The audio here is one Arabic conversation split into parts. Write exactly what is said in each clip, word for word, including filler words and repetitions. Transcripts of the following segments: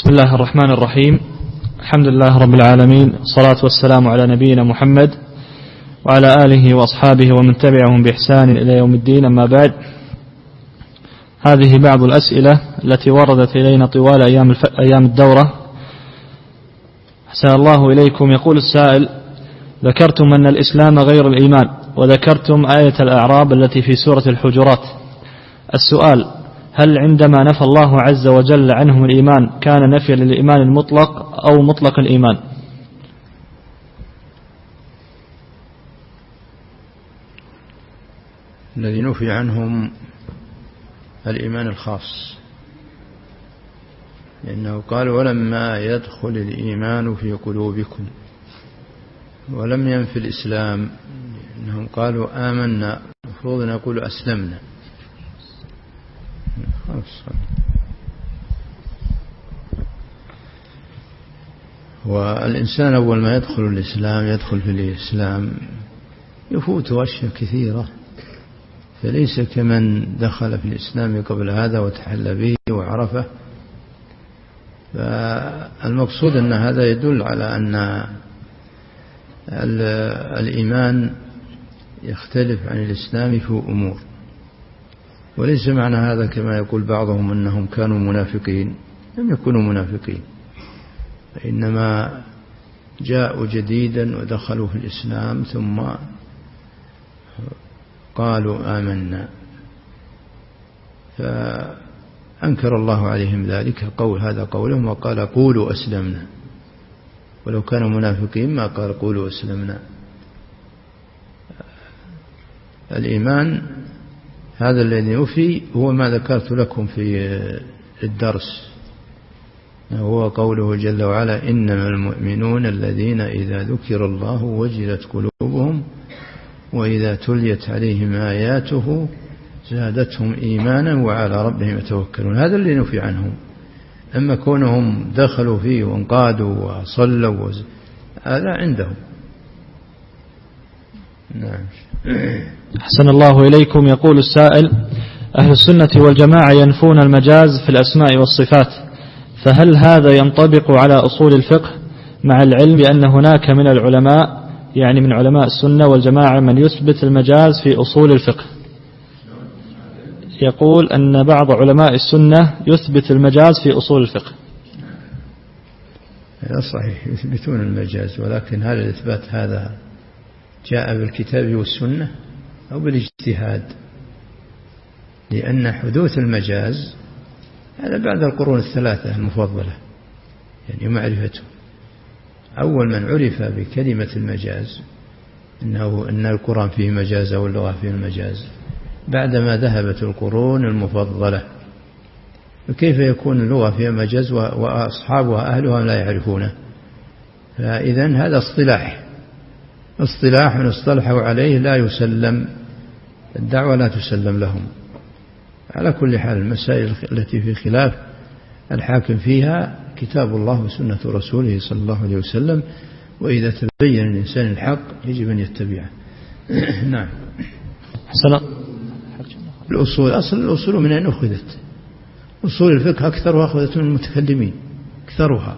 بسم الله الرحمن الرحيم. الحمد لله رب العالمين، والصلاة والسلام على نبينا محمد وعلى آله وأصحابه ومن تبعهم بإحسان إلى يوم الدين. أما بعد، هذه بعض الأسئلة التي وردت إلينا طوال أيام, الف... أيام الدورة. أحسن الله إليكم. يقول السائل: ذكرتم أن الإسلام غير الإيمان، وذكرتم آية الأعراب التي في سورة الحجرات. السؤال: هل عندما نفى الله عز وجل عنهم الإيمان كان نفي للإيمان المطلق أو مطلق الإيمان؟ الذي نفي عنهم الإيمان الخاص، لأنه قال: ولما يدخل الإيمان في قلوبكم، ولم ينفي الإسلام، إنهم قالوا آمنا، المفروض أن يقولوا أسلمنا. والإنسان أول ما يدخل الإسلام يدخل في الإسلام يفوته أشياء كثيرة، فليس كمن دخل في الإسلام قبل هذا وتحلى به وعرفه. فالمقصود أن هذا يدل على أن الإيمان يختلف عن الإسلام في أمور، وليس معنى هذا كما يقول بعضهم أنهم كانوا منافقين. لم يكونوا منافقين، إنما جاءوا جديدا ودخلوا في الإسلام ثم قالوا آمنا، فأنكر الله عليهم ذلك. قول هذا قولهم، وقال قولوا أسلمنا، ولو كانوا منافقين ما قال قولوا أسلمنا. الإيمان هذا الذي يفي هو ما ذكرت لكم في الدرس، هو قوله جل وعلا: إنما المؤمنون الذين إذا ذكر الله وجلت قلوبهم وإذا تليت عليهم آياته زادتهم إيمانا وعلى ربهم يتوكلون. هذا اللي نفي عنهم. أما كونهم دخلوا فيه وانقادوا وصلوا وز... هذا عندهم. نعم. أحسن الله إليكم. يقول السائل: أهل السنة والجماعة ينفون المجاز في الأسماء والصفات، فهل هذا ينطبق على أصول الفقه، مع العلم بأن هناك من العلماء، يعني من علماء السنة والجماعة، من يثبت المجاز في أصول الفقه؟ يقول أن بعض علماء السنة يثبت المجاز في أصول الفقه. هذا صحيح، يثبتون المجاز، ولكن هل الإثبات هذا جاء بالكتاب والسنة أو بالاجتهاد؟ لأن حدوث المجاز هذا بعد القرون الثلاثة المفضلة، يعني معرفته. أول من عرف بكلمة المجاز إنه إن القرآن فيه مجاز أو اللغة فيه المجاز بعدما ذهبت القرون المفضلة. فكيف يكون اللغة فيها مجاز وأصحابها أهلها لا يعرفونه؟ فإذن هذا اصطلاح اصطلاح اصطلحوا عليه، لا يسلم، الدعوة لا تسلم لهم. على كل حال، المسائل التي في خلاف الحاكم فيها كتاب الله وسنة رسوله صلى الله عليه وسلم، وإذا تبين الإنسان الحق يجب أن يتبعه. نعم. الأصول، أصل الأصول من أين أخذت؟ أصول الفقه أكثرها أخذت من المتكلمين، أكثرها،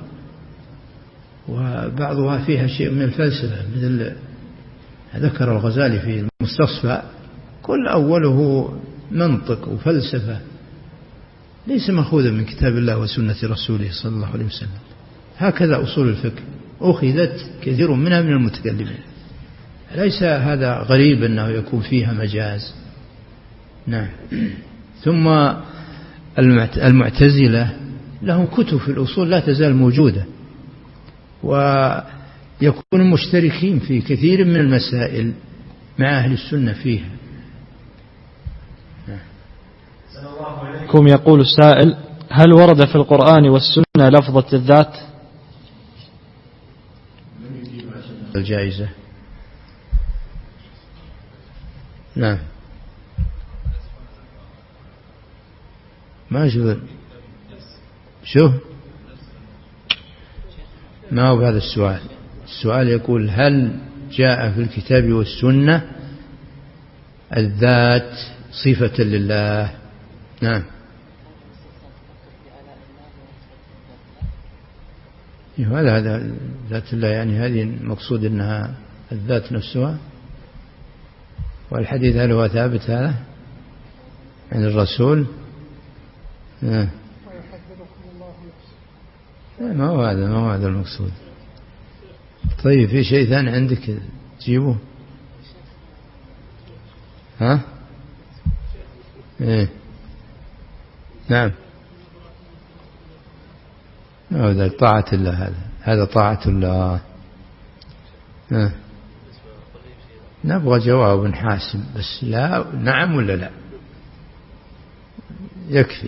وبعضها فيها شيء من الفلسفة، مثل ذكر الغزالي في المستصفى: كل أوله منطق وفلسفة، ليس مأخوذا من كتاب الله وسنة رسوله صلى الله عليه وسلم. هكذا أصول الفقه أخذت كثير منها من المتكلمين، ليس هذا غريب أنه يكون فيها مجاز. نعم. ثم المعتزلة لهم كتب في الأصول لا تزال موجودة، ويكون مشتركين في كثير من المسائل مع أهل السنة فيها. كم يقول السائل: هل ورد في القرآن والسنة لفظة الذات؟ الجائزة. نعم. ما شو شو ما هو هذا السؤال. السؤال يقول: هل جاء في الكتاب والسنة الذات صفة لله؟ نعم. هذا هذا ذات الله، يعني هذه المقصود أنها الذات نفسها. والحديث هل هو ثابت هذا عن الرسول؟ آه. ما هو هذا ما هو هذا المقصود. طيب في شيء ثاني عندك تجيبه؟ ها؟ إيه. نعم. هذا طاعة الله، هذا هذا طاعة الله. ها. نبغى جواب حاسم بس، لا نعم ولا لا يكفي.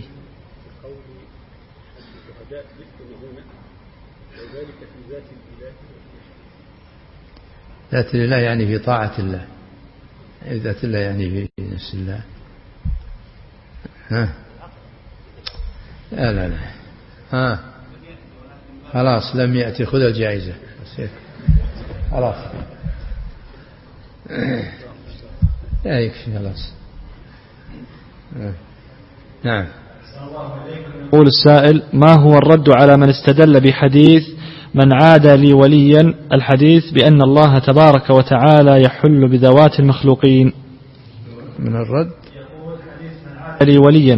ذات الله يعني في طاعة الله، ذات الله يعني في نفس الله. ها لا لا لا ها خلاص لم يأتي، خذ الجائزة خلاص. لا يكفي خلاص. نعم. يقول السائل: ما هو الرد على من استدل بحديث من عاد لي وليا، الحديث بأن الله تبارك وتعالى يحل بذوات المخلوقين؟ من الرد لي وليا،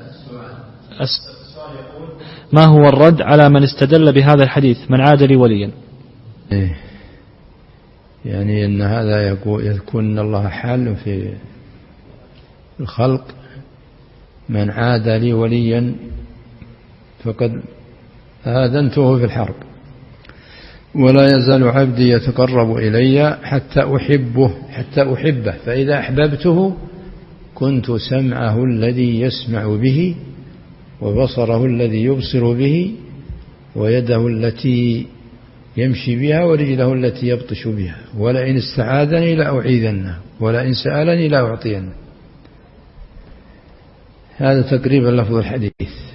ما هو الرد على من استدل بهذا الحديث من عاد لي وليا؟ إيه يعني أن هذا يكون أن الله حال في الخلق. من عاد لي وليا فقد آذنته في الحرب، ولا يزال عبدي يتقرب إلي حتى أحبه حتى أحبه فإذا أحببته كنت سمعه الذي يسمع به، وبصره الذي يبصر به، ويده التي يمشي بها، ورجله التي يبطش بها، ولئن استعاذني لأعيذنه، ولئن سألني لأعطينه. هذا تقريبا لفظ الحديث.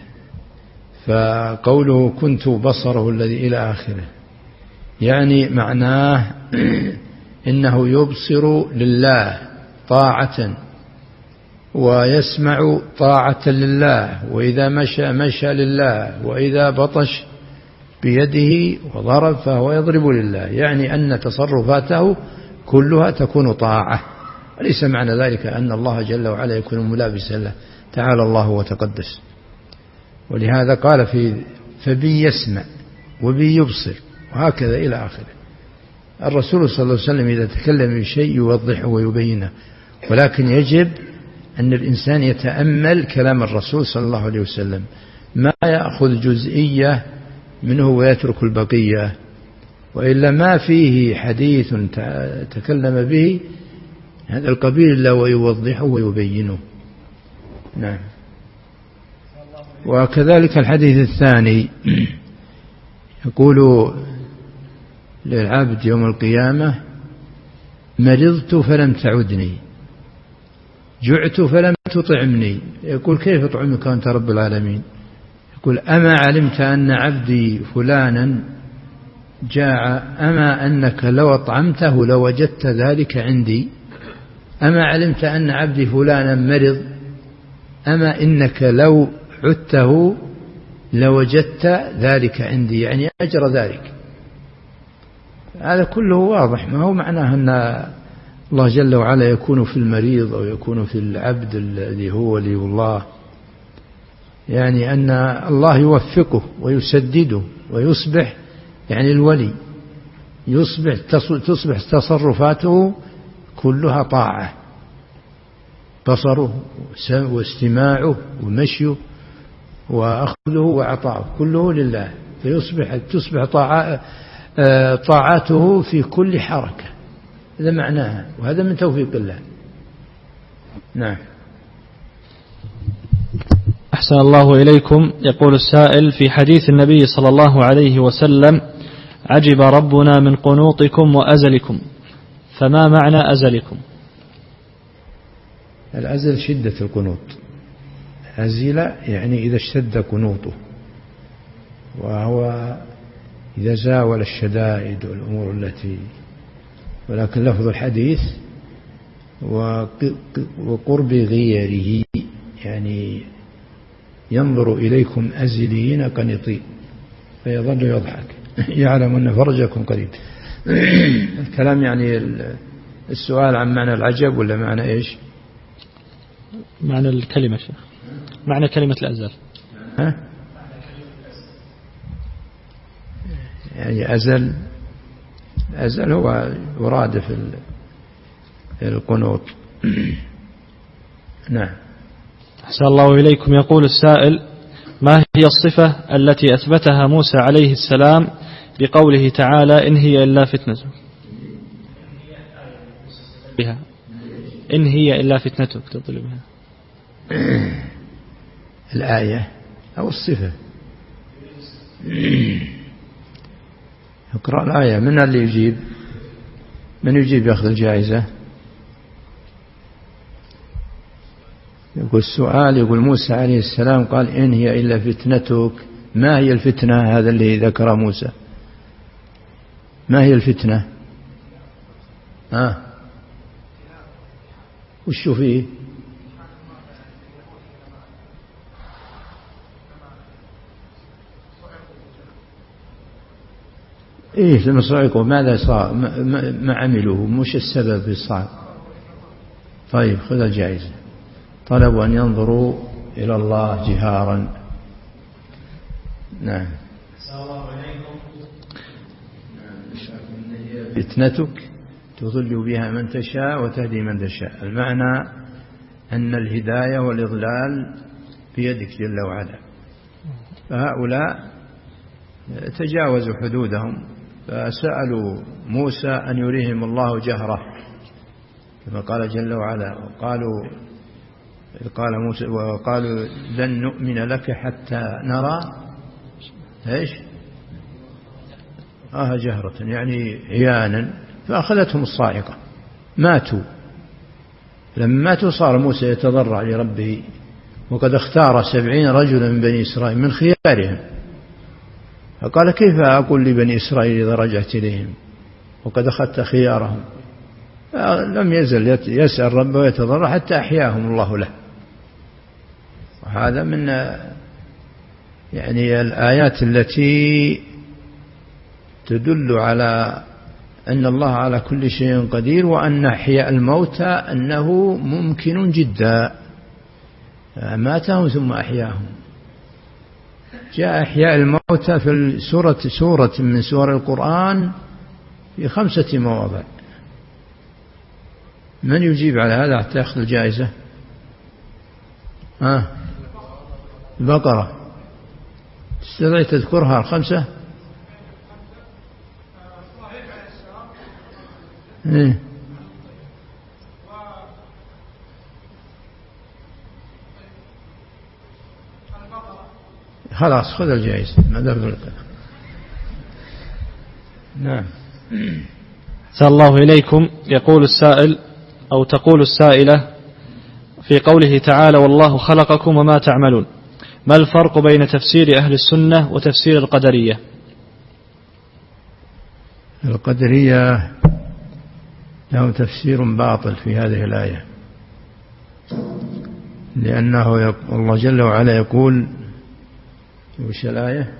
فقوله كنت بصره الذي إلى آخره يعني معناه إنه يبصر لله طاعة، ويسمع طاعة لله، وإذا مشى مشى لله، وإذا بطش بيده وضرب فهو يضرب لله، يعني أن تصرفاته كلها تكون طاعة. وليس معنى ذلك أن الله جل وعلا يكون ملابسا له، تعالى الله وتقدس. ولهذا قال في فبي يسمع وبي يبصر، وهكذا إلى آخره. الرسول صلى الله عليه وسلم إذا تكلم بشيء يوضحه ويبينه، ولكن يجب أن الإنسان يتأمل كلام الرسول صلى الله عليه وسلم، ما يأخذ جزئية منه ويترك البقية، وإلا ما فيه حديث تكلم به هذا القبيل إلا ويوضحه ويبينه. نعم. وكذلك الحديث الثاني يقول للعبد يوم القيامة: مرضت فلم تعدني، جعت فلم تطعمني. يقول: كيف أطعمك أنت رب العالمين؟ يقول: أما علمت أن عبدي فلانا جاع، أما أنك لو أطعمته لوجدت ذلك عندي؟ أما علمت أن عبدي فلانا مرض، أما إنك لو عدته لوجدت ذلك عندي، يعني أجر ذلك. هذا كله واضح، ما هو معناه أن الله جل وعلا يكون في المريض أو يكون في العبد الذي هو ولي الله، يعني أن الله يوفقه ويسدده ويصبح يعني الولي يصبح تصبح تصرفاته كلها طاعة، بصره واستماعه ومشيه وأخذه وعطاؤه كله لله، فيصبح تصبح طاعاته في كل حركة. هذا معناها، وهذا من توفيق الله. نعم. أحسن الله إليكم. يقول السائل: في حديث النبي صلى الله عليه وسلم: عجب ربنا من قنوطكم وأزلكم، فما معنى أزلكم؟ الأزل شدة القنوط، أزل يعني إذا اشتد قنوطه، وهو إذا زاول الشدائد والأمور التي، ولكن لفظ الحديث وقرب غيره يعني ينظر إليكم أزلين قنطين فيظل يضحك. يعلم أن فرجكم قريب. الكلام يعني السؤال عن معنى العجب ولا معنى إيش؟ معنى الكلمة شيخ، معنى كلمة الأزل. ها؟ يعني أزل أزل هو وراد في القنوط. نعم. أحسن الله إليكم. يقول السائل: ما هي الصفة التي أثبتها موسى عليه السلام بقوله تعالى: إن هي إلا فتنتك؟ بها إن هي إلا فتنتك تضل بها. الآية أو الصفة؟ اقرأ الآية. من اللي يجيب؟ من يجيب يأخذ الجائزة؟ يقول السؤال، يقول موسى عليه السلام قال: إن هي إلا فتنتك. ما هي الفتنة؟ هذا اللي ذكر موسى. ما هي الفتنة؟ ها؟ وش فيه؟ إيه لما صعقوا ماذا صار؟ ما, ما, ما عملوه، مش السبب الصعب. طيب خذ الجائزة. طلبوا أن ينظروا إلى الله جهارا. نعم. فتنتك تضل بها من تشاء وتهدي من تشاء. المعنى أن الهداية والإضلال بيدك جل وعلا. فهؤلاء تجاوزوا حدودهم فسألوا موسى أن يريهم الله جهرة كما قال جل وعلا. وقالوا قال موسى وقالوا لن نؤمن لك حتى نرى ايش آه جهرة يعني عيانا. فأخذتهم الصاعقة ماتوا. لما ماتوا صار موسى يتضرع لربه، وقد اختار سبعين رجلا من بني إسرائيل من خيارهم. فقال: كيف أقول لبني إسرائيل إذا رجعت إليهم وقد أخذت خيارهم؟ لم يزل يسأل ربه ويتضرع حتى أحياهم الله له. وهذا من يعني الآيات التي تدل على أن الله على كل شيء قدير، وأن أحياء الموتى أنه ممكن جدا. ماتهم ثم أحياهم. جاء إحياء الموتى في سورة سورة من سور القرآن في خمسة مواضع. من يجيب على هذا حتى يأخذ الجائزة؟ آه. البقرة. تستطيع تذكرها الخمسة؟ إيه؟ خلاص خذ الجائزة. ما دخل. نعم. أحسن الله إليكم. يقول السائل أو تقول السائلة: في قوله تعالى: والله خلقكم وما تعملون، ما الفرق بين تفسير أهل السنة وتفسير القدرية؟ القدرية له تفسير باطل في هذه الآية، لأنه الله جل وعلا يقول: وش الآية؟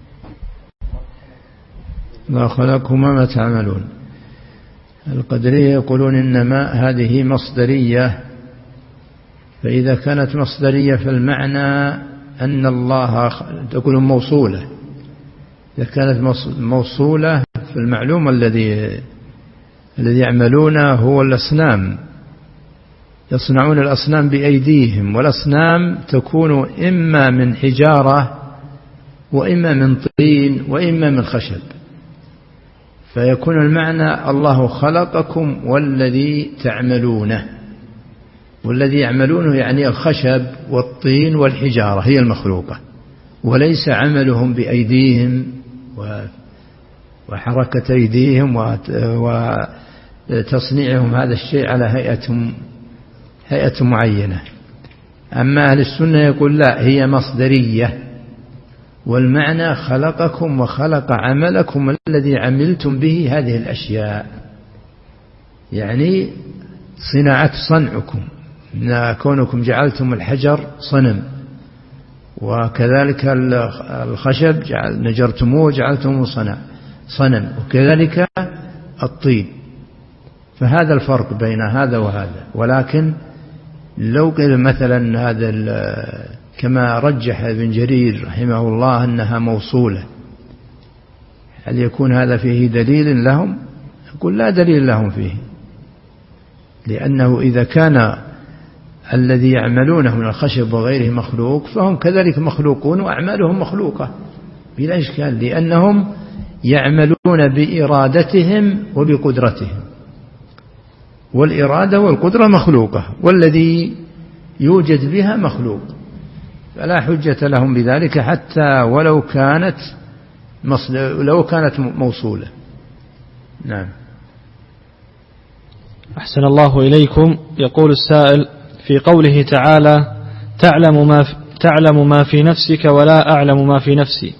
ما خلقكم وما تعملون. القدرية يقولون إنما هذه مصدرية، فإذا كانت مصدرية فالمعنى أن الله تكون موصولة. إذا كانت موصولة فالمعلوم الذي الذي يعملونه هو الأصنام، يصنعون الأصنام بأيديهم، والأصنام تكون إما من حجارة وإما من طين وإما من خشب. فيكون المعنى الله خلقكم والذي تعملونه، والذي يعملونه يعني الخشب والطين والحجارة هي المخلوقة، وليس عملهم بأيديهم وحركة أيديهم وتصنيعهم هذا الشيء على هيئة هيئة معينة. أما أهل السنة يقول لا، هي مصدرية، والمعنى خلقكم وخلق عملكم الذي عملتم به هذه الأشياء، يعني صناعة صنعكم، كونكم جعلتم الحجر صنم وكذلك الخشب جعل نجرتموه جعلتموه صنم، وكذلك الطين. فهذا الفرق بين هذا وهذا. ولكن لو قيل مثلا هذا كما رجح ابن جرير رحمه الله أنها موصولة، هل يكون هذا فيه دليل لهم؟ يقول لا دليل لهم فيه، لأنه إذا كان الذي يعملونه من الخشب وغيره مخلوق فهم كذلك مخلوقون وأعمالهم مخلوقة بلا إشكال، لأنهم يعملون بإرادتهم وبقدرتهم، والإرادة والقدرة مخلوقة، والذي يوجد بها مخلوق، فلا حجة لهم بذلك حتى ولو كانت لو كانت موصولة. نعم. أحسن الله إليكم. يقول السائل في قوله تعالى تعلم ما في تعلم ما في نفسك ولا أعلم ما في نفسي،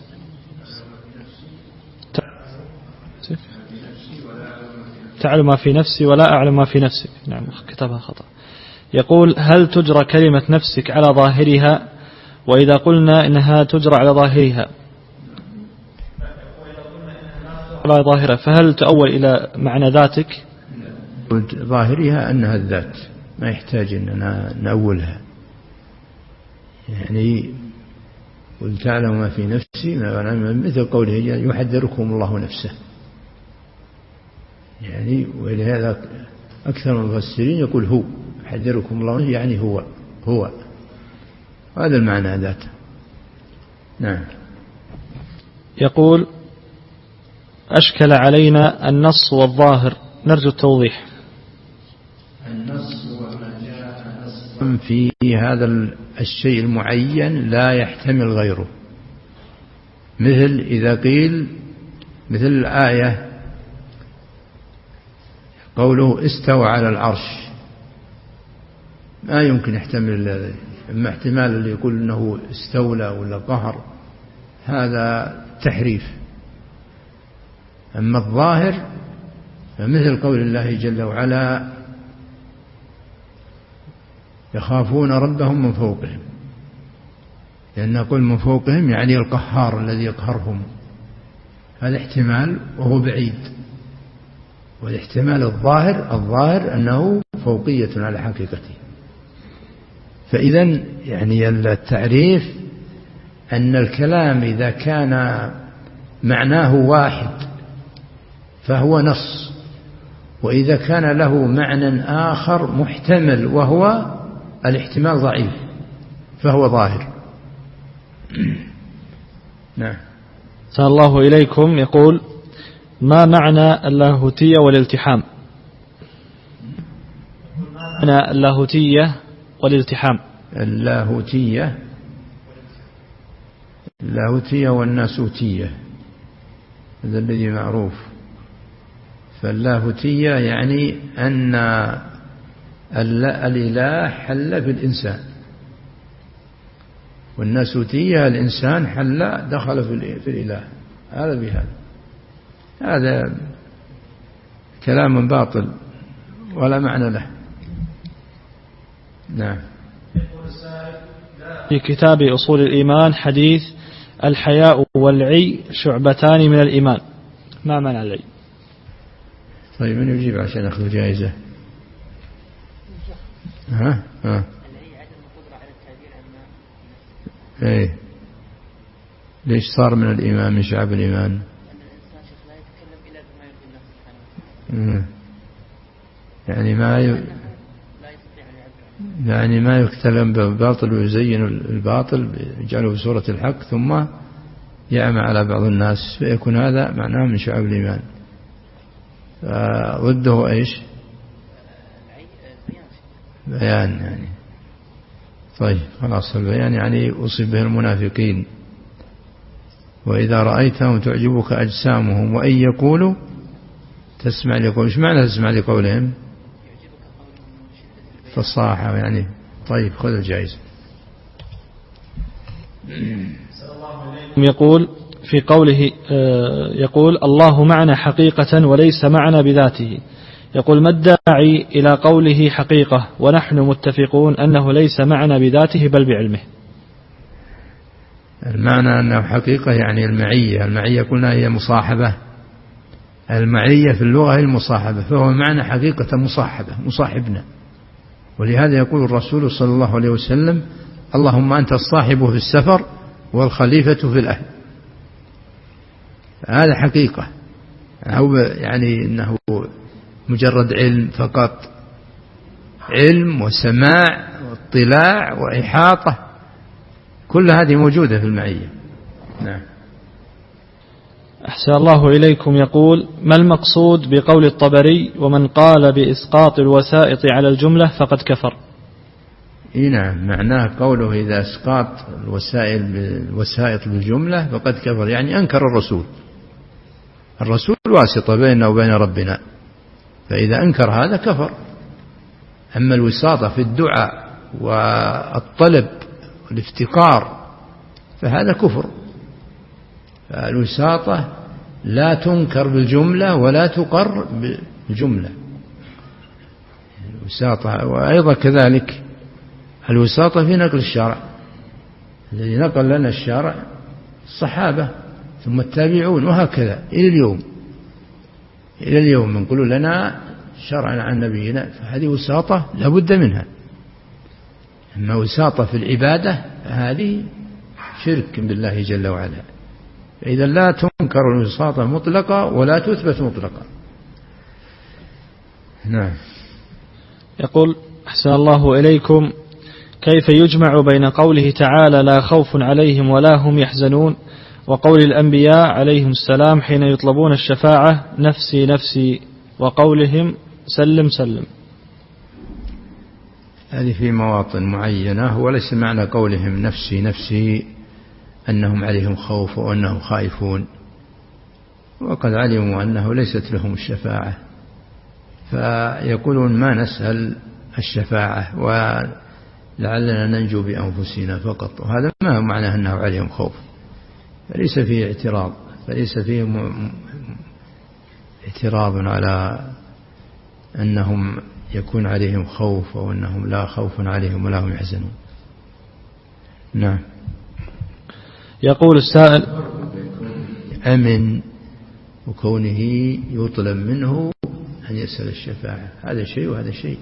تعلم ما في نفسي ولا أعلم ما في نفسك. نعم كتبها خطأ. يقول هل تجرى كلمة نفسك على ظاهرها؟ وإذا قلنا إنها تجرى على ظاهرها على ظاهرها فهل تؤول إلى معنى ذاتك؟ ظاهرها أنها الذات، ما يحتاج أننا نأولها. يعني قل تعلم ما في نفسي مثل قوله يحذركم الله نفسه، يعني ولهذا أكثر المفسرين يقول هو يحذركم الله نفسه، يعني هو هو هذا المعنى ذاته. نعم. يقول أشكل علينا النص والظاهر نرجو التوضيح. النص في هذا الشيء المعين لا يحتمل غيره، مثل إذا قيل مثل الآية قوله استوى على العرش، ما يمكن يحتمل هذا. أما احتمال اللي يقول أنه استولى ولا قهر هذا تحريف. أما الظاهر فمثل قول الله جل وعلا يخافون ربهم من فوقهم، لأن نقول من فوقهم يعني القهار الذي يقهرهم، هذا احتمال وهو بعيد. والاحتمال الظاهر الظاهر أنه فوقية على حقيقته. فإذا يعني التعريف أن الكلام إذا كان معناه واحد فهو نص، وإذا كان له معنى آخر محتمل وهو الاحتمال ضعيف فهو ظاهر. نعم. سأل الله إليكم. يقول ما معنى اللاهوتية والالتحام؟ معنى اللاهوتية والالتحام. اللاهوتية اللاهوتية والناسوتية هذا الذي معروف. فاللاهوتية يعني أن الإله حل في الإنسان، والناسوتية الإنسان حل دخل في الإله. هذا بهذا هذا كلام باطل ولا معنى له. نعم. في كتاب أصول الإيمان حديث الحياء والعي شعبتان من الإيمان، ما معنى العي؟ طيب من يجيب عشان أخذ جائزة؟ ها ها ايه ليش صار من الإيمان من شعب الإيمان؟ يعني ما ي... يعني ما يتكلم بالباطل ويزين الباطل يجعله بصورة الحق ثم يعمى على بعض الناس، فيكون هذا معناه من شعب الإيمان. ضده ايش؟ بيان يعني. طيب خلاص البيان يعني أصيب به المنافقين. وإذا رأيتهم تعجبك أجسامهم وإن يقولوا تسمع لقولهم. ايش معنى تسمع لقولهم؟ فصاحة يعني. طيب خذ الجائزة. يقول في قوله يقول الله معنا حقيقة وليس معنا بذاته، يقول ما الداعي إلى قوله حقيقة ونحن متفقون أنه ليس معنا بذاته بل بعلمه؟ المعنى أنه حقيقة يعني المعية. المعية قلنا هي مصاحبة، المعية في اللغة هي المصاحبة، فهو معنى حقيقة مصاحبة، مصاحبنا. ولهذا يقول الرسول صلى الله عليه وسلم: اللهم أنت الصاحب في السفر والخليفة في الأهل. هذا حقيقة، أو يعني أنه مجرد علم فقط، علم وسماع واطلاع وإحاطة، كل هذه موجودة في المعية. نعم. أحسن الله إليكم. يقول: ما المقصود بقول الطبري: ومن قال بإسقاط الوسائط على الجملة فقد كفر؟ إيه نعم، معناه قوله إذا اسقاط الوسائل الوسائط بالجملة فقد كفر، يعني أنكر الرسول. الرسول واسطة بيننا وبين ربنا، فإذا أنكر هذا كفر. أما الوساطة في الدعاء والطلب والافتقار فهذا كفر. فالوساطة لا تنكر بالجملة ولا تقر بالجملة، الوساطة. وأيضا كذلك الوساطة في نقل الشرع، الذي نقل لنا الشرع الصحابة ثم التابعون، وهكذا إلى اليوم إلى اليوم نقول لنا شرعا عن نبينا، فهذه وساطة لا بد منها. أما وساطة في العبادة هذه شرك بالله جل وعلا، فإذا لا تنكر الوساطة مطلقة ولا تثبت مطلقة. نعم. يقول: أحسن الله إليكم، كيف يجمع بين قوله تعالى لا خوف عليهم ولا هم يحزنون وقول الأنبياء عليهم السلام حين يطلبون الشفاعة نفسي نفسي وقولهم سلم سلم؟ هذه في مواطن معينة، وليس معنى قولهم نفسي نفسي أنهم عليهم خوف وأنهم خائفون، وقد علموا أنه ليست لهم الشفاعة، فيقولون ما نسأل الشفاعة ولعلنا ننجو بأنفسنا فقط، وهذا ما هو معناه أنه عليهم خوف، فليس فيه اعتراض، فليس فيه اعتراض على أنهم يكون عليهم خوف أو أنهم لا خوف عليهم ولا هم يحزنون. نعم. يقول السائل: أمن وكونه يطلب منه أن يسأل الشفاعة، هذا شيء وهذا شيء.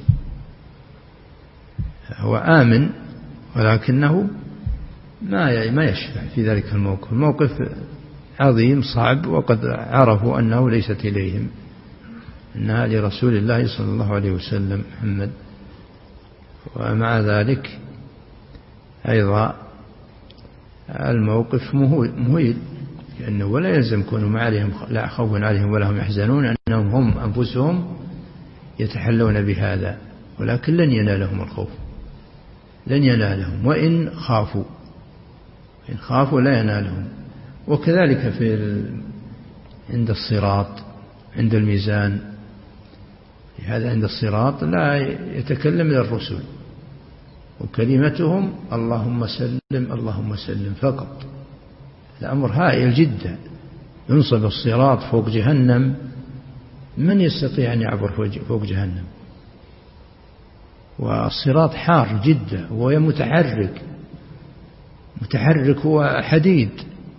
هو آمن ولكنه ما ما يشفع في ذلك الموقف، الموقف عظيم صعب، وقد عرفوا أنه ليست إليهم، إنها لرسول الله صلى الله عليه وسلم محمد. ومع ذلك أيضا الموقف مهيل، لأنه ولا يلزم كونوا ما عليهم لا خوف عليهم ولا هم يحزنون أنهم هم أنفسهم يتحلون بهذا، ولكن لن ينالهم الخوف، لن ينالهم وإن خافوا، إن خافوا لا ينالهم. وكذلك في عند الصراط، عند الميزان، هذا عند الصراط لا يتكلم إلا الرسل، وكلمتهم اللهم سلم اللهم سلم فقط. الأمر هائل جدا، ينصب الصراط فوق جهنم، من يستطيع أن يعبر فوق جهنم؟ والصراط حار جدا وهو متحرك، متحرك هو حديد،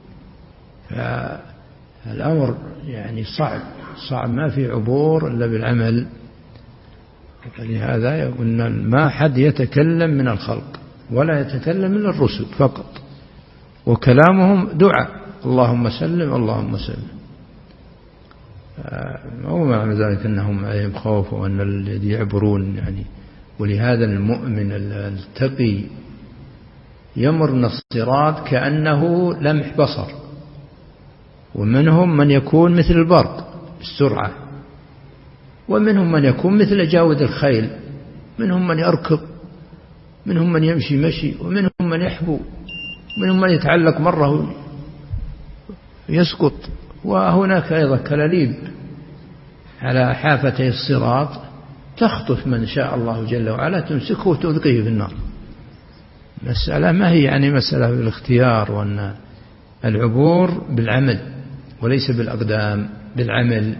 فالأمر يعني صعب صعب، ما في عبور إلا بالعمل. فلهذا يقولنا ما حد يتكلم من الخلق ولا يتكلم من الرسل فقط، وكلامهم دعاء اللهم سلم اللهم سلم. هو معنى ذلك أنهم عليهم خوف وأن الذي يعبرون يعني. ولهذا المؤمن التقي يمر من الصراط كأنه لمح بصر، ومنهم من يكون مثل البرق بالسرعة، ومنهم من يكون مثل جاود الخيل، منهم من يركض، منهم من يمشي مشي، ومنهم من يحبو، منهم من يتعلق مرة يسقط. وهناك أيضا كلاليب على حافتي الصراط تخطف من شاء الله جل وعلا، تمسكه وتلقيه في النار. مسألة ما هي يعني مسألة بالاختيار، وأن العبور بالعمل وليس بالأقدام، بالعمل،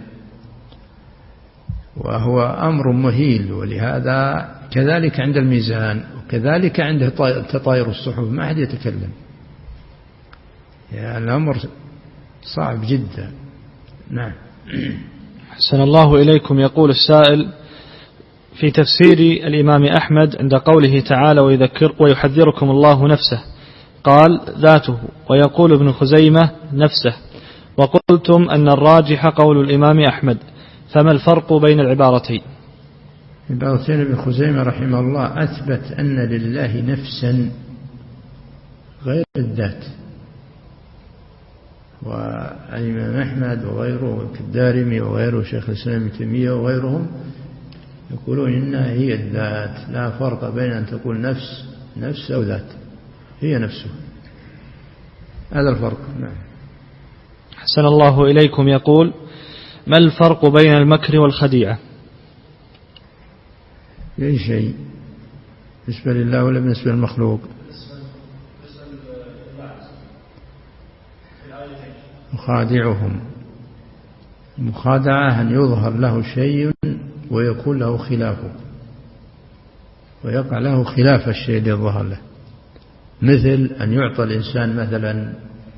وهو أمر مهيل. ولهذا كذلك عند الميزان، وكذلك عند تطاير الصحف ما أحد يتكلم، يعني الأمر صعب جدا. نعم. أحسن الله إليكم. يقول السائل: في تفسير الإمام أحمد عند قوله تعالى ويذكر ويحذركم الله نفسه قال ذاته، ويقول ابن خزيمة نفسه، وقلتم أن الراجح قول الإمام أحمد، فما الفرق بين العبارتين؟ عبارتين ابن خزيمة رحمه الله أثبت أن لله نفسا غير الذات، والإمام أحمد وغيره كالدارمي وغيره شيخ الإسلام ابن تيمية وغيرهم يقولون إنها هي الذات، لا فرق بين أن تقول نفس نفس أو ذات، هي نفسه، هذا الفرق. نعم. أحسن الله إليكم. يقول: ما الفرق بين المكر والخديعة؟ أي شيء بالنسبة لله ولا بالنسبة للمخلوق؟ مخادعهم، مخادعة أن يظهر له شيء ويكون له خلافه، ويقع له خلاف الشيء الذي ظهر له، مثل أن يعطى الإنسان مثلا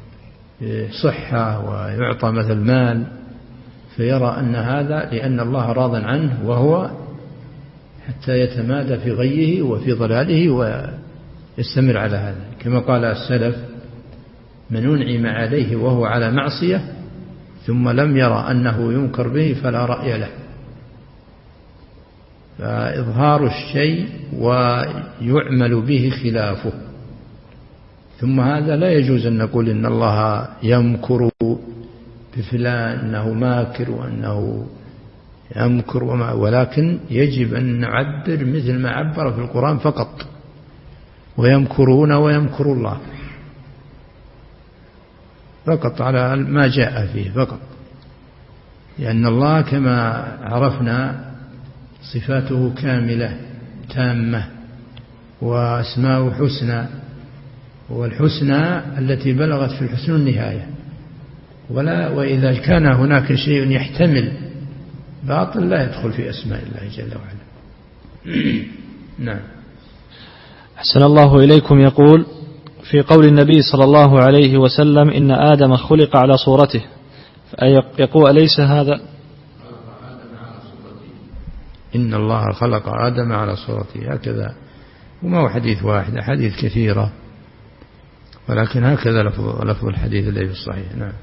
صحة ويعطى مثل مال فيرى أن هذا لأن الله راض عنه، وهو حتى يتمادى في غيه وفي ضلاله ويستمر على هذا، كما قال السلف: من أنعم عليه وهو على معصية ثم لم يرى أنه ينكر به فلا رأي له. فإظهار الشيء ويعمل به خلافه، ثم هذا لا يجوز أن نقول إن الله يمكر بفلان أنه ماكر وأنه يمكر وما، ولكن يجب أن نعبر مثل ما عبر في القرآن فقط: ويمكرون ويمكر الله، فقط على ما جاء فيه فقط، لأن الله كما عرفنا صفاته كاملة تامة وأسماءه حسنى، والحسنى التي بلغت في الحسن النهاية، ولا وإذا كان هناك شيء يحتمل باطل لا يدخل في أسماء الله جل وعلا. نعم. أحسن الله إليكم. يقول: في قول النبي صلى الله عليه وسلم إن آدم خلق على صورته، يقول أليس هذا؟ إن الله خلق آدم على صورته، هكذا، وما هو حديث واحد، حديث كثيرة، ولكن هكذا لفظ, لفظ الحديث الذي في الصحيح. نعم.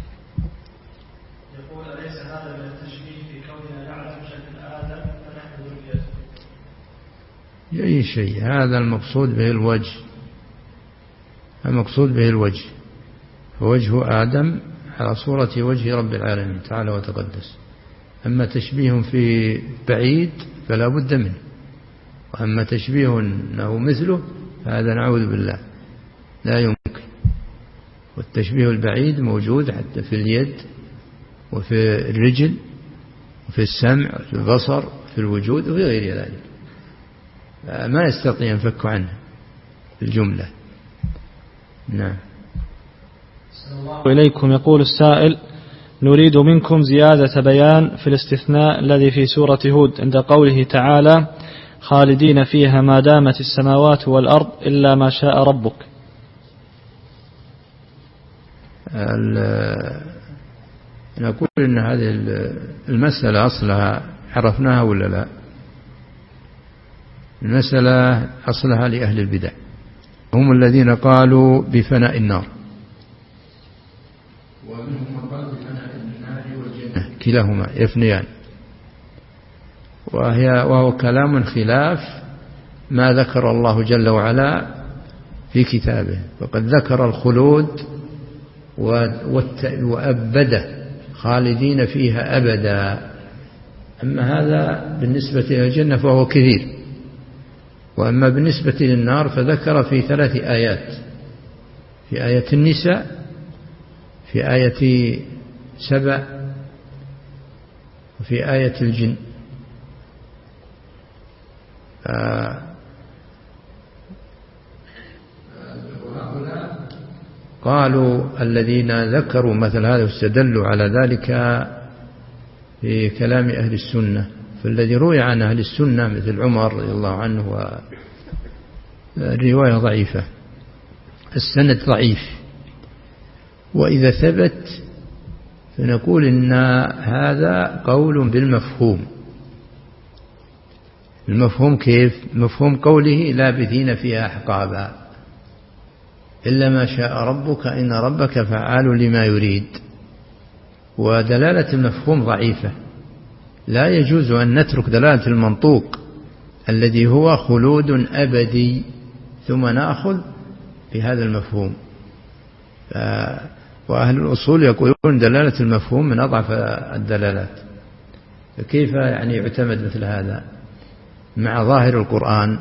يقول أليس هذا من التشبيه في كوننا نعرف شكل آدم فنحن ذريته؟ أي شيء، هذا المقصود به الوجه، المقصود به الوجه، فوجه آدم على صورة وجه رب العالمين تعالى وتقدس. أما تشبيه في بعيد فلا بد منه، وأما تشبيه أنه مثله فهذا نعوذ بالله لا يمكن. والتشبيه البعيد موجود حتى في اليد وفي الرجل وفي السمع وفي البصر وفي الوجود وفي غير ذلك، ما يستطيع ينفك عنه في الجملة. نعم. وإليكم. يقول السائل: نريد منكم زيادة بيان في الاستثناء الذي في سورة هود عند قوله تعالى خالدين فيها ما دامت السماوات والأرض إلا ما شاء ربك. نقول إن هذه المسألة أصلها عرفناها ولا لا؟ المسألة أصلها لأهل البدع، هم الذين قالوا بفناء النار، ومنهم من قال بفناء النار والجنة كلاهما يفنيان، وهي وهو كلام خلاف ما ذكر الله جل وعلا في كتابه، فقد ذكر الخلود وأبده خالدين فيها أبدا. أما هذا بالنسبة إلى الجنة فهو كثير، وأما بالنسبة للنار فذكر في ثلاث آيات: في آية النساء، في آية سبع، وفي آية الجن. قالوا الذين ذكروا مثل هذا واستدلوا على ذلك في كلام أهل السنة، فالذي روي عن أهل السنة مثل عمر رضي الله عنه والرواية ضعيفة، السند ضعيف، وإذا ثبت فنقول إن هذا قول بالمفهوم. المفهوم كيف؟ مفهوم قوله لابثين فيها أحقابا إلا ما شاء ربك إن ربك فعال لما يريد. ودلالة المفهوم ضعيفة، لا يجوز أن نترك دلالة المنطوق الذي هو خلود أبدي ثم نأخذ بهذا المفهوم. وأهل الأصول يقولون دلالة المفهوم من أضعف الدلالات، فكيف يعني يعتمد مثل هذا مع ظاهر القرآن؟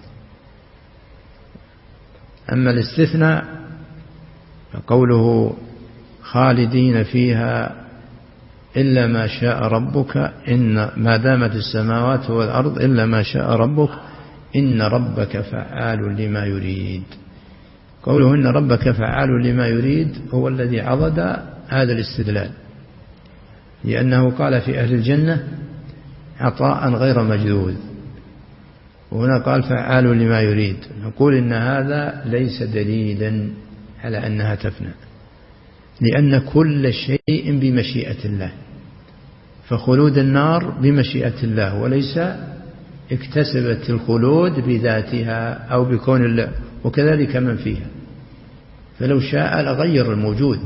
أما الاستثناء فقوله خالدين فيها إلا ما شاء ربك إن ما دامت السماوات والأرض إلا ما شاء ربك إن ربك فعال لما يريد. قوله إن ربك فعال لما يريد هو الذي عضد هذا الاستدلال، لأنه قال في أهل الجنة عطاء غير مجذوذ، وهنا قال فعال لما يريد. نقول إن هذا ليس دليلا على أنها تفنى، لأن كل شيء بمشيئة الله، فخلود النار بمشيئة الله وليس اكتسبت الخلود بذاتها أو بكون الله، وكذلك من فيها، فلو شاء لغير الموجود،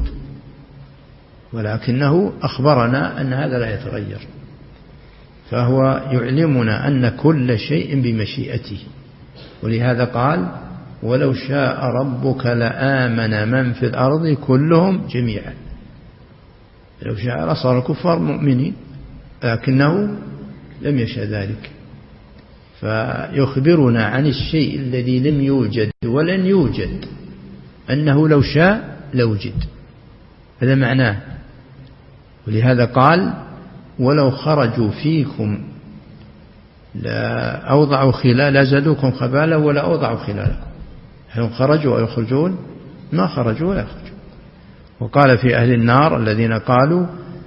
ولكنه أخبرنا أن هذا لا يتغير، فهو يعلمنا أن كل شيء بمشيئته. ولهذا قال ولو شاء ربك لآمن من في الأرض كلهم جميعا. لو شاء لصار الكفار مؤمنين، لكنه لم يشاء ذلك، فيخبرنا عن الشيء الذي لم يوجد ولن يوجد أنه لو شاء لوجد، هذا معناه. ولهذا قال ولو خرجوا فيكم لا أوضعوا خلال لزادوكم خبالا ولا أوضعوا خلالكم. هم خرجوا ويخرجون؟ ما خرجوا ولا يخرجون. وقال في أهل النار الذين قالوا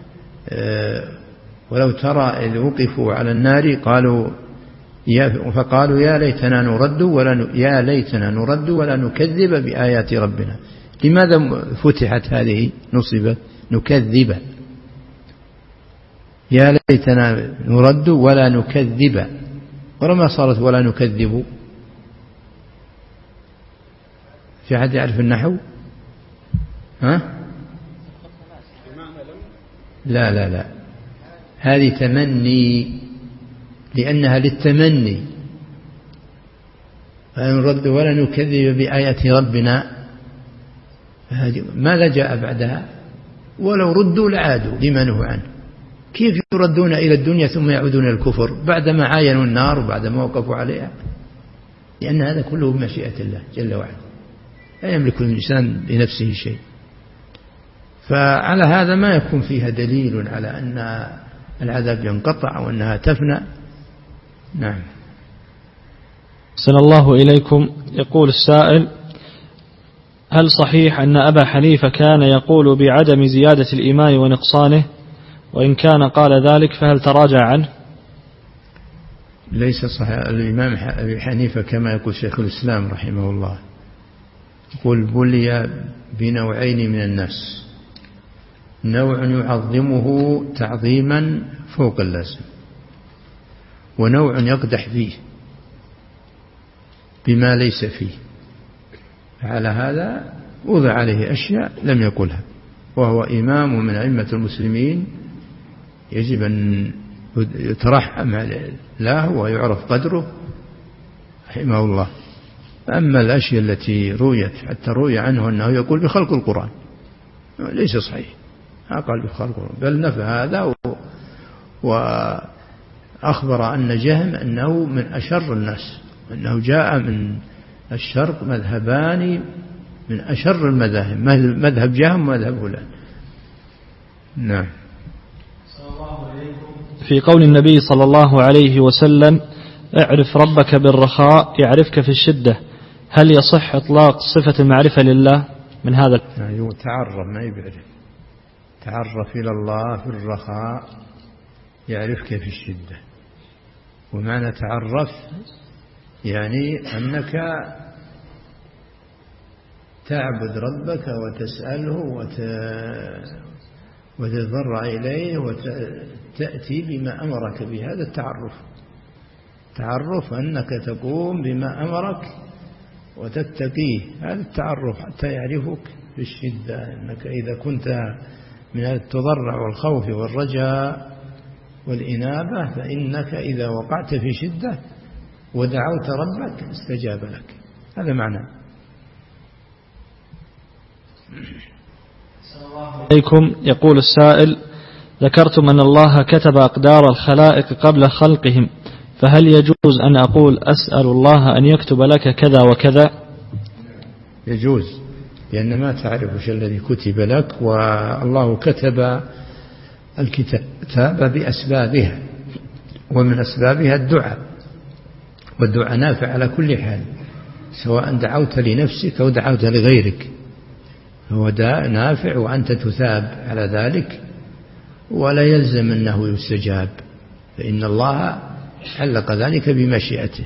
ولو ترى إذ وقفوا على النار قالوا يا فقالوا يا ليتنا نرد ولا يا ليتنا نرد ولا نكذب بآيات ربنا. لماذا فتحت هذه نصبت نكذب؟ يا ليتنا نرد ولا نكذب، ولما صارت ولا نكذب. في أحد يعرف النحو؟ ها؟ لا لا لا، هذه تمني، لأنها للتمني. فنرد ولا نكذب بآيات ربنا، ماذا جاء بعدها؟ ولو ردوا لعادوا لما نهوا عنه. كيف يردون إلى الدنيا ثم يعودون إلى الكفر بعدما عاينوا النار وبعدما وقفوا عليها؟ لأن هذا كله بمشيئة الله جل وعلا، لا يملك الإنسان لنفسه شيء. فعلى هذا ما يكون فيها دليل على أن العذاب ينقطع وأنها تفنى. نعم. أحسن الله إليكم. يقول السائل: هل صحيح أن أبا حنيفة كان يقول بعدم زيادة الإيمان ونقصانه؟ وإن كان قال ذلك فهل تراجع عنه؟ ليس صحيح. الإمام أبي حنيفة كما يقول شيخ الإسلام رحمه الله يقول بلي بنوعين من الناس: نوع يعظمه تعظيما فوق اللازم، ونوع يقدح فيه بما ليس فيه. على هذا وضع عليه أشياء لم يقلها، وهو إمام من أئمة المسلمين، يجب أن يترحم له ويعرف قدره رحمه الله. أما الأشياء التي رويت حتى روي عنه أنه يقول بخلق القرآن، ليس صحيح، ما قال بخلق القرآن، بل نفى هذا وأخبر أن جهم أنه من أشر الناس، أنه جاء من الشرق مذهبان من أشر المذاهب، مذهب جهم ومذهب فلان. نعم. في قول النبي صلى الله عليه وسلم: اعرف ربك بالرخاء يعرفك في الشدة، هل يصح إطلاق صفة المعرفة لله من هذا؟ يعني تعرف، ما يبعرف. تعرف إلى الله في الرخاء يعرفك في الشدة. ومعنى تعرف يعني أنك تعبد ربك وتسأله وتتضرع إليه وتأتي بما أمرك به. هذا التعرف، تعرف أنك تقوم بما أمرك وتتقيه. هذا التعرف حتى يعرفك في الشدة، أنك إذا كنت من التضرع والخوف والرجاء والإنابة فإنك إذا وقعت في شدة ودعوت ربك استجاب لك. هذا معنى. عليكم. يقول السائل: ذكرتم أن الله كتب أقدار الخلائق قبل خلقهم، فهل يجوز أن أقول أسأل الله أن يكتب لك كذا وكذا؟ يجوز، لأن ما تعرف وش الذي كتب لك، والله كتب الكتاب بأسبابها، ومن أسبابها الدعاء، والدعاء نافع على كل حال، سواء دعوت لنفسك أو دعوت لغيرك، هو داء نافع وأنت تثاب على ذلك، ولا يلزم أنه يستجاب، فإن الله علق ذلك بمشيئته،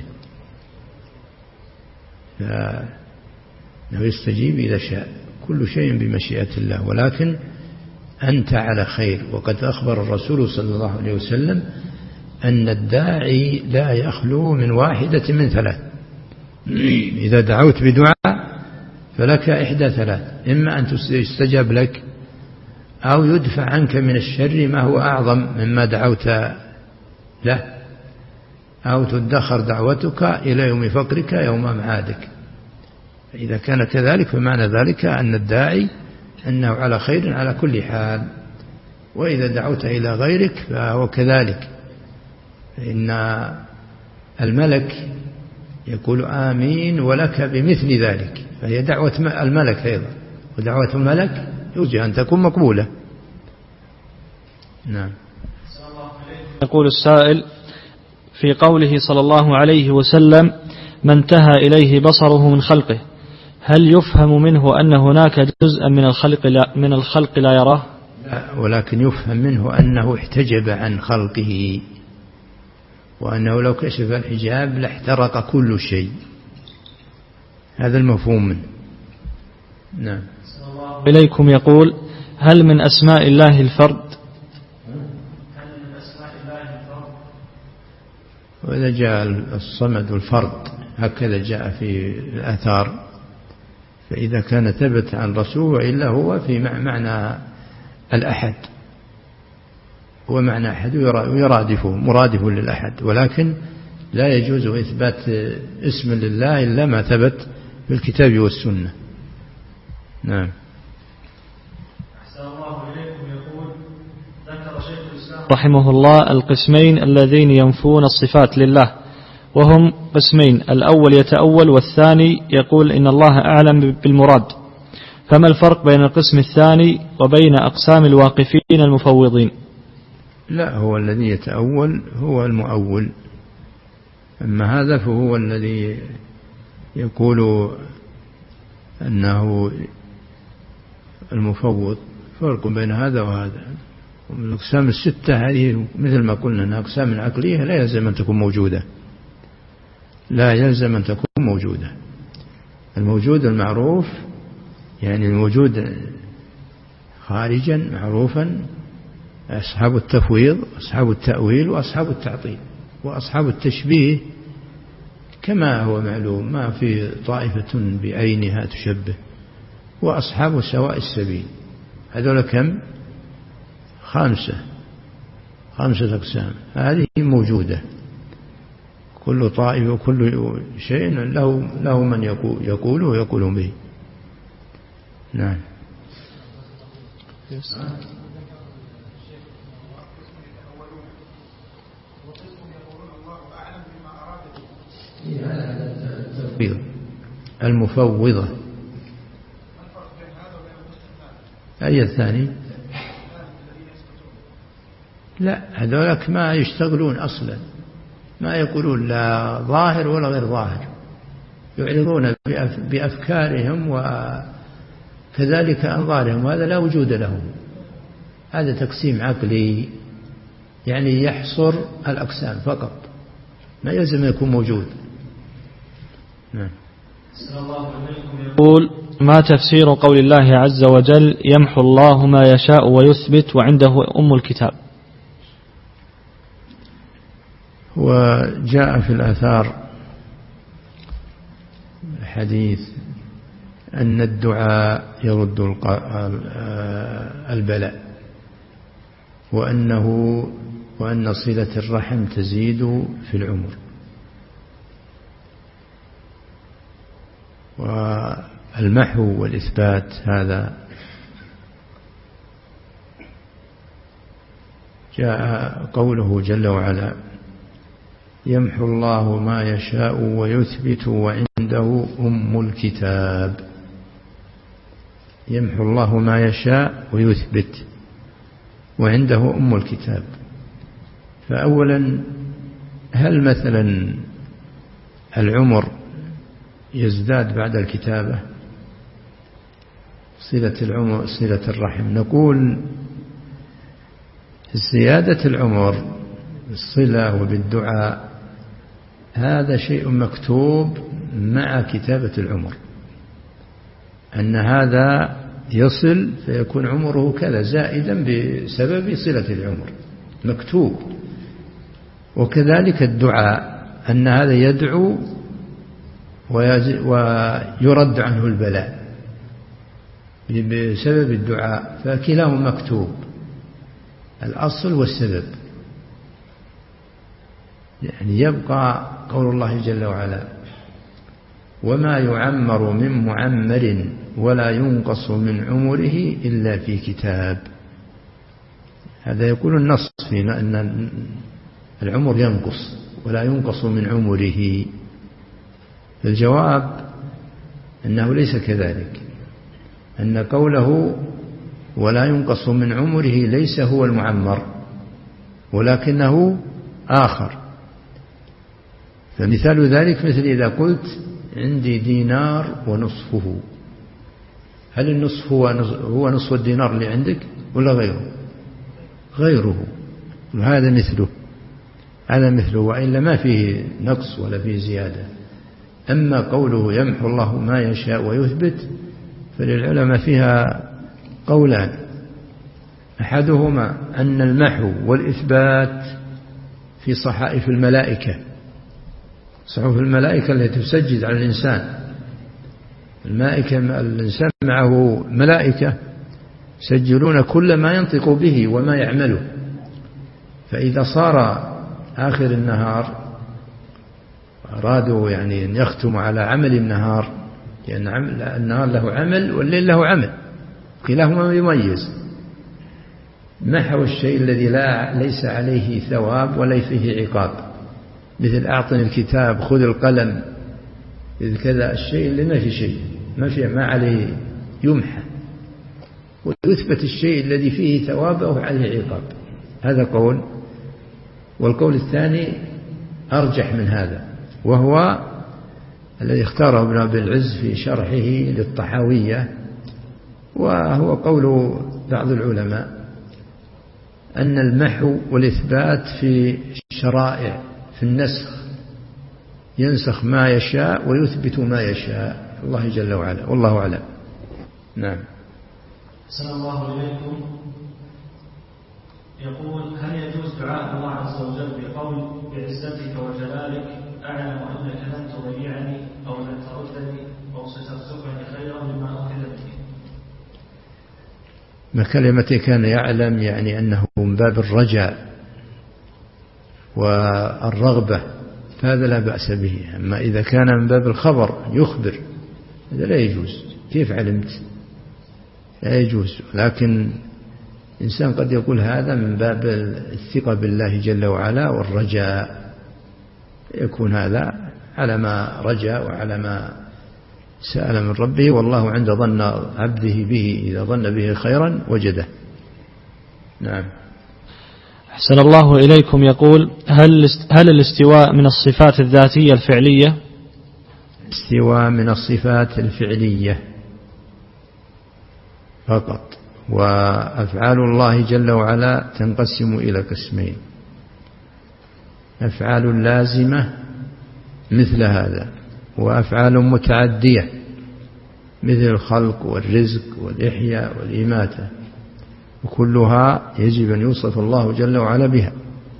فإنه يستجيب إذا شاء. كل شيء بمشيئة الله، ولكن أنت على خير. وقد أخبر الرسول صلى الله عليه وسلم أن الداعي لا يخلو من واحدة من ثلاث: إذا دعوت بدعاء فلك إحدى ثلاث: إما أن يستجاب لك، أو يدفع عنك من الشر ما هو أعظم مما دعوت له، أو تدخر دعوتك إلى يوم فقرك يوم معادك. إذا كان كذلك فمعنى ذلك أن الداعي أنه على خير على كل حال. وإذا دعوت إلى غيرك فهو كذلك، إن الملك يقول آمين ولك بمثل ذلك، فهي دعوة الملك أيضا، ودعوة الملك يرجى أن تكون مقبولة. نعم. يقول السائل: في قوله صلى الله عليه وسلم: من انتهى إليه بصره من خلقه، هل يفهم منه أن هناك جزءا من الخلق لا, من الخلق لا يراه؟ لا، ولكن يفهم منه أنه احتجب عن خلقه، وأنه لو كشف الحجاب لاحترق كل شيء. هذا المفهوم منه. نعم. إليكم. يقول: هل من أسماء الله الفرد؟ وإذا جاء الصمد والفرد هكذا جاء في الآثار، فإذا كان ثبت عن رسول وإلا هو في معنى الأحد، ومعنى أحد يرادفه مرادف للأحد، ولكن لا يجوز إثبات اسم لله إلا ما ثبت في الكتاب والسنة. نعم. رحمه الله القسمين الذين ينفون الصفات لله، وهم قسمين: الأول يتأول، والثاني يقول إن الله أعلم بالمراد. فما الفرق بين القسم الثاني وبين أقسام الواقفين المفوضين؟ لا، هو الذي يتأول هو المؤول، أما هذا فهو الذي يقول أنه المفوض. فرق بين هذا وهذا. الأقسام الستة هذه مثل ما قلنا أنها أقسام عقلية لا يلزم أن تكون موجودة، لا يلزم أن تكون موجودة. الموجود المعروف، يعني الموجود خارجا معروفا، أصحاب التفويض، أصحاب التأويل، وأصحاب التعطيل، وأصحاب التشبيه كما هو معلوم، ما في طائفة بعينها تشبه، وأصحاب سواء السبيل. هذول كم؟ خمسة خمسة أقسام، هذه موجودة. كل طائفة وكل شيء له له من يقول يقول ويقول به. نعم. المفوضة. أي الثاني؟ لا، هذولك ما يشتغلون أصلا، ما يقولون لا ظاهر ولا غير ظاهر، يعرضون بأفكارهم وكذلك أنظارهم، وهذا لا وجود له. هذا تقسيم عقلي، يعني يحصر الأقسام فقط، ما يلزم يكون موجود. نعم. يقول: ما تفسير قول الله عز وجل: يمحو الله ما يشاء ويثبت وعنده أم الكتاب؟ وجاء في الآثار حديث أن الدعاء يرد البلاء، وأنه وأن صلة الرحم تزيد في العمر، والمحو والإثبات هذا جاء قوله جل وعلا: يمحو الله ما يشاء ويثبت وعنده أم الكتاب. يمحو الله ما يشاء ويثبت وعنده أم الكتاب. فأولا، هل مثلا العمر يزداد بعد الكتابة؟ صلة العمر صلة الرحم، نقول زيادة العمر بالصلة وبالدعاء هذا شيء مكتوب مع كتابة العمر، أن هذا يصل فيكون عمره كذا زائدا بسبب صلة العمر، مكتوب. وكذلك الدعاء، أن هذا يدعو ويرد عنه البلاء بسبب الدعاء، فكلاهما مكتوب، الأصل والسبب. يعني يبقى قول الله جل وعلا: وما يعمر من معمر ولا ينقص من عمره إلا في كتاب. هذا يقول النص فينا أن العمر ينقص ولا ينقص من عمره. الجواب أنه ليس كذلك، أن قوله ولا ينقص من عمره ليس هو المعمر، ولكنه آخر. فمثال ذلك مثل إذا قلت عندي دينار ونصفه، هل النصف هو هو نصف الدينار اللي عندك ولا غيره؟ غيره. هذا مثله هذا مثله وإلا ما فيه نقص ولا فيه زيادة. أما قوله يمحو الله ما يشاء ويثبت فللعلماء فيها قولان: أحدهما أن المحو والإثبات في صحائف الملائكة، صحف الملائكة التي تسجد على الإنسان. الملائكة الإنسان معه ملائكة يسجلون كل ما ينطق به وما يعمله، فإذا صار آخر النهار أرادوا يعني أن يختموا على عمل النهار، لأن النهار له عمل والليل له عمل، كلاهما يميز. محو الشيء الذي لا ليس عليه ثواب ولا فيه عقاب، مثل أعطني الكتاب، خذ القلم، إذ كذا الشيء اللي ما في شيء، ما في ما عليه يمحى، ويثبت الشيء الذي فيه ثواب أو عليه عقاب. هذا قول. والقول الثاني أرجح من هذا، وهو الذي اختاره ابن أبي العز في شرحه للطحاوية، وهو قول بعض العلماء أن المحو والإثبات في الشرائع في النسخ، ينسخ ما يشاء ويثبت ما يشاء الله جل وعلا، والله أعلم. نعم. صلى الله عليكم يقول: هل يجوز دعاء الله عز وجل بقول بعزتك وجلالك أعلم أنك لن تضيعني أو لن تردني أو سترزقني خيرا مما أوحد به؟ ما كلمة كان يعلم يعني أنه من باب الرجاء والرغبة، فهذا لا بأس به. أما إذا كان من باب الخبر يخبر، هذا لا يجوز. كيف علمت؟ لا يجوز. لكن إنسان قد يقول هذا من باب الثقة بالله جل وعلا والرجاء، يكون هذا على ما رجا وعلى ما سأل من ربه، والله عند ظن عبده به، إذا ظن به خيرا وجده. نعم. أحسن الله إليكم يقول: هل هل الاستواء من الصفات الذاتية الفعلية؟ استواء من الصفات الفعلية فقط، وأفعال الله جل وعلا تنقسم إلى قسمين: أفعال لازمة مثل هذا، وأفعال متعدية مثل الخلق والرزق والإحياء والإماتة، وكلها يجب أن يوصف الله جل وعلا بها.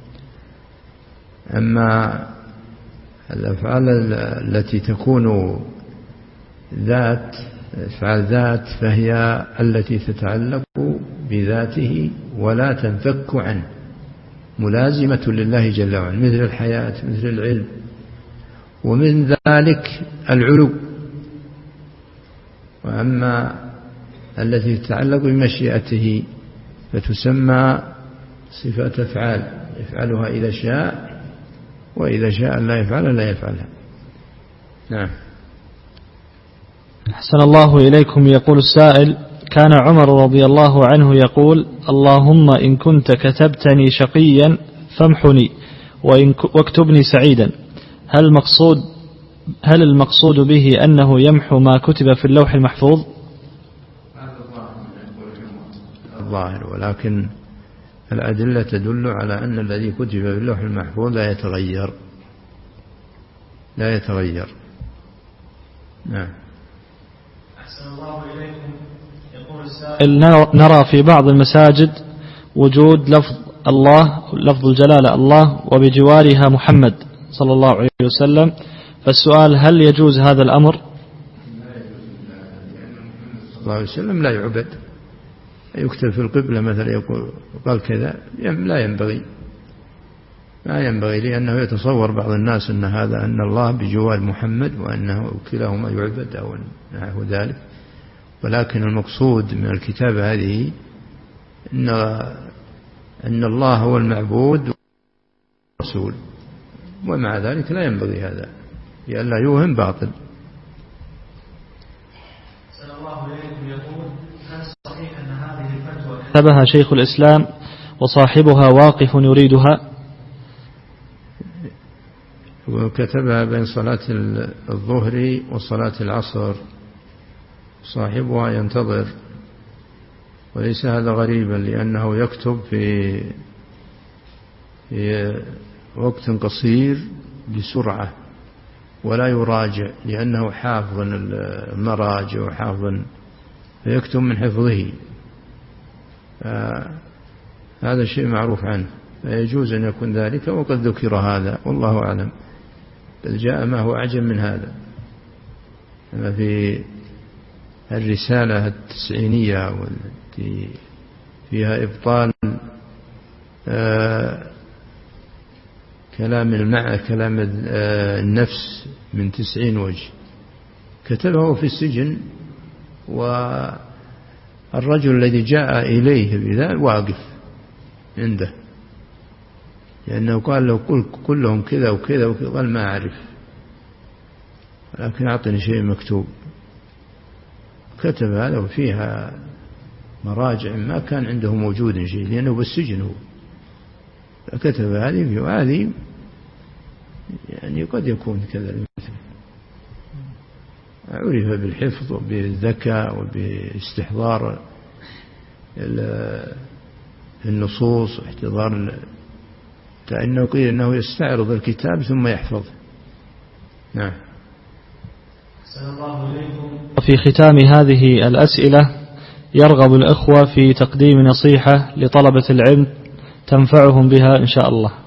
أما الأفعال التي تكون ذات أفعال ذات فهي التي تتعلق بذاته ولا تنفك عنه، ملازمة لله جل وعلا، مثل الحياة، مثل العلم، ومن ذلك العلو. وأما التي تتعلق بمشيئته فتسمى صفات أفعال يفعلها إذا شاء، وإذا شاء لا يفعل لا يفعلها. نعم. أحسن الله إليكم. يقول السائل: كان عمر رضي الله عنه يقول: اللهم إن كنت كتبتني شقيا فامحني وإن واكتبني سعيدا. هل المقصود هل المقصود به أنه يمحو ما كتب في اللوح المحفوظ؟ الظاهر، ولكن الأدلة تدل على أن الذي كتب في اللوح المحفوظ لا يتغير لا يتغير. نعم. أحسن الله إليكم. يقول السائل: نرى في بعض المساجد وجود لفظ الله، لفظ الجلالة الله، وبجوارها محمد صلى الله عليه وسلم، فالسؤال: هل يجوز هذا الأمر؟ صلى الله عليه وسلم لا يعبد، يكتب في القبلة مثلا يقول قال كذا، لا ينبغي لا ينبغي لأنه يتصور بعض الناس أن هذا أن الله بجوار محمد وأنه كلاهما يعبد أو نحو ذلك. ولكن المقصود من الكتابة هذه أن أن الله هو المعبود والرسول، ومع ذلك لا ينبغي هذا لئلا يوهم باطل. صلى الله عليه وسلم يقول: هل صحيح أن هذه الفتوى كتبها شيخ الإسلام وصاحبها واقف يريدها؟ وكتبها بين صلاة الظهر وصلاة العصر، صاحبها ينتظر، وليس هذا غريبا لأنه يكتب في في وقت قصير بسرعة ولا يراجع، لأنه حافظ المراجع وحافظ فيكتب من حفظه. هذا شيء معروف عنه، فيجوز أن يكون ذلك، وقد ذكر هذا والله أعلم، بل جاء ما هو أعجب من هذا. أما في الرسالة التسعينية والتي فيها إبطال آه كلام المعنى كلام آه النفس من تسعين وجه، كتبه في السجن، والرجل الذي جاء إليه بذلك واقف عنده، لأنه قال له كل كلهم كذا وكذا وكذا، قال ما أعرف، لكن أعطني شيء مكتوب. كتب هذا وفيها مراجع ما كان عنده موجود شيء، لأنه بالسجن هو، فكتب هذه وهذه، يعني قد يكون كذا مثل عرف بالحفظ وبالذكاء وباستحضار النصوص واحتضار، كأنه قيل أنه يستعرض الكتاب ثم يحفظه. نعم. وفي ختام هذه الأسئلة يرغب الأخوة في تقديم نصيحة لطلبة العلم تنفعهم بها إن شاء الله.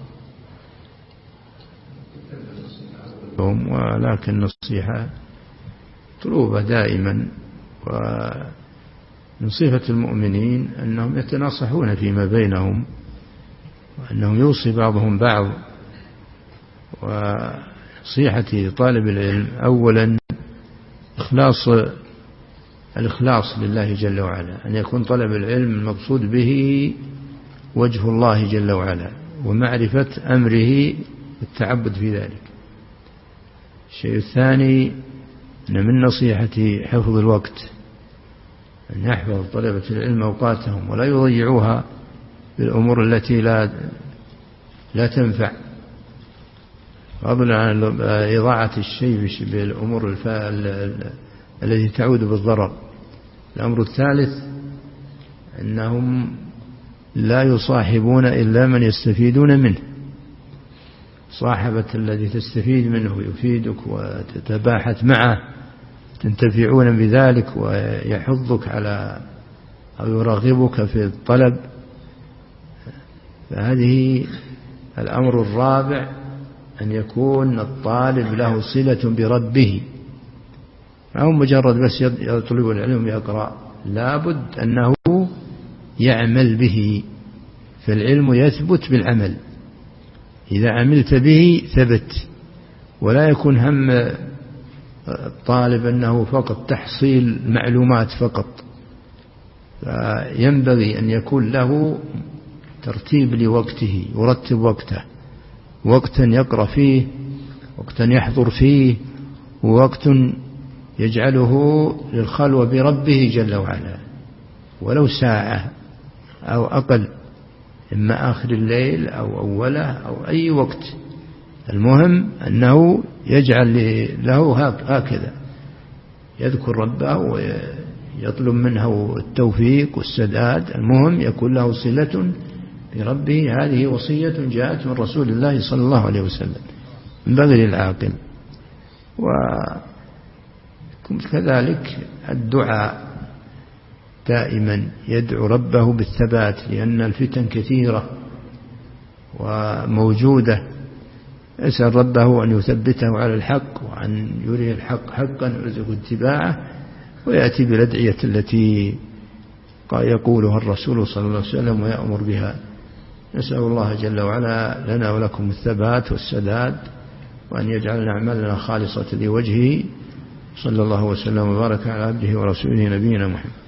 ولكن نصيحة طلوبة دائما، ومن صفة المؤمنين أنهم يتناصحون فيما بينهم، وأنهم يوصي بعضهم بعض. ونصيحتي لطالب العلم أولا إخلاص الإخلاص لله جل وعلا، أن يكون طلب العلم المقصود به وجه الله جل وعلا ومعرفة أمره والتعبد في ذلك. الشيء الثاني أن من نصيحتي حفظ الوقت، أن يحفظ طلبة العلم أوقاتهم ولا يضيعوها بالأمور التي لا لا تنفع، فضلا عن إضاعة الشيء بالأمور التي تعود بالضرر. الأمر الثالث أنهم لا يصاحبون إلا من يستفيدون منه، صاحبة الذي تستفيد منه ويفيدك وتتباحث معه تنتفعون بذلك ويحضك على أو يرغبك في الطلب. فهذه الأمر الرابع أن يكون الطالب له صلة بربه، ما هو مجرد بس يطلب العلم يقرأ، لابد أنه يعمل به، فالعلم يثبت بالعمل، إذا عملت به ثبت. ولا يكون هم الطالب أنه فقط تحصيل معلومات فقط، فينبغي أن يكون له ترتيب لوقته، يرتب وقته، وقتا يقرأ فيه، وقتا يحضر فيه، ووقت يجعله للخلوة بربه جل وعلا ولو ساعة أو أقل، إما آخر الليل أو أوله أو أي وقت، المهم أنه يجعل له هكذا، يذكر ربه ويطلب منه التوفيق والسداد، المهم يكون له صلة بربه. هذه وصية جاءت من رسول الله صلى الله عليه وسلم من بغي العاقل. وكذلك الدعاء دائما يدعو ربه بالثبات، لأن الفتن كثيرة وموجودة، يسأل ربه أن يثبته على الحق وأن يريه الحق حقا ويرزقه اتباعه، ويأتي بالأدعية التي يقولها الرسول صلى الله عليه وسلم ويأمر بها. نسأل الله جل وعلا لنا ولكم الثبات والسداد، وأن يجعلنا أعمالنا خالصة لوجهه. صلى الله وسلم وبارك على عبده ورسوله نبينا محمد.